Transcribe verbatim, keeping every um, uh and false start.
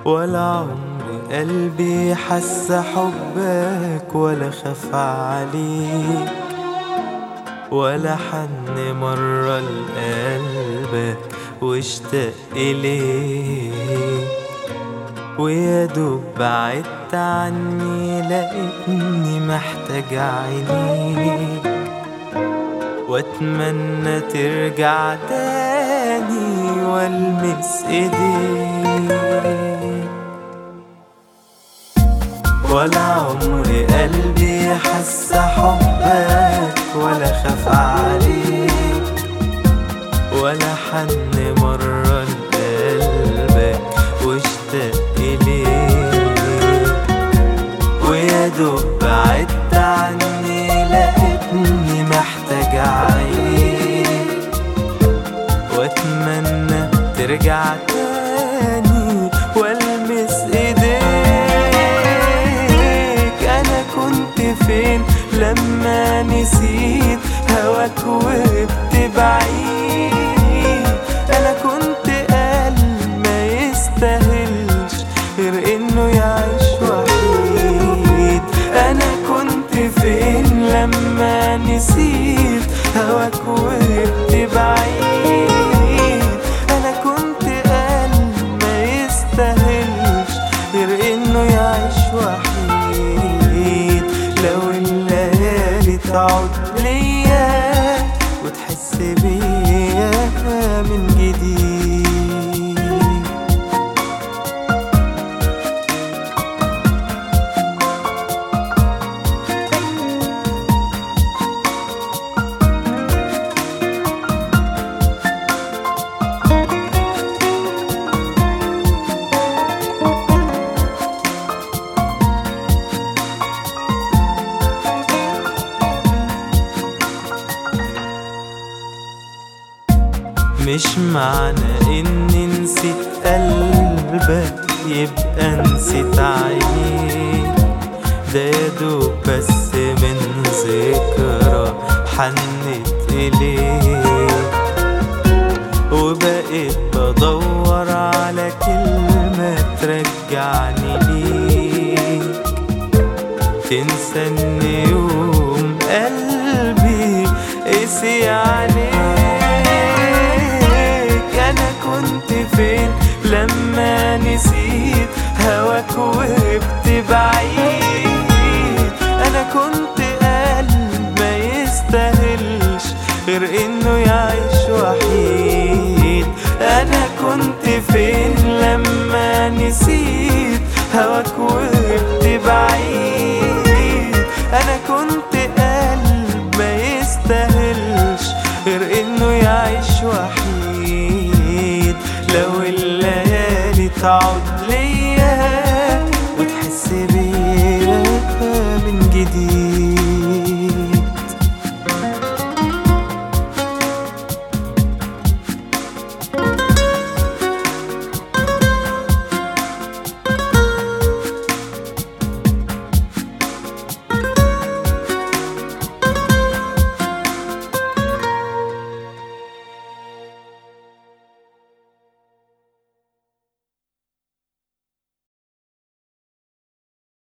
ولا عمر قلبي حس حبك ولا خاف عليك، ولا حن مرة لقلبك واشتاق إليك. ويا دوب بعدت عني لقيتني محتاج عينيك، واتمنى ترجع تاني والمس ايديك. ولا عمري قلبي حس حبك ولا خاف عليك، ولا حن مرة لقلبك واشتاق إليك. ويا دوب بعدت عني لقيتني محتاج عينيك، واتمنى ترجع تاني والمس ايديك. انا كنت فين لما نسيت هواك وقت بعيد؟ انا كنت قلب ما يستاهلش غير انه يعيش وحيد. انا كنت فين لما نسيت هواك وقت بعيد؟ انا كنت قلب ما يستاهلش غير انه يعيش وحيد. لو الليالي تعود ليا وتحس بيا من جديد. مش معنى اني نسيت قلبك يبقى نسيت عينيك، ده يدوب بس من ذكرى حنت إليك. وبقيت بدور على كلمة ترجعني ليك، تنسى ان يوم قلبي قسي عليك. أنا كنت فين لما نسيت هواك وقت بعيد؟ أنا كنت قلب ما يستاهلش غير إنه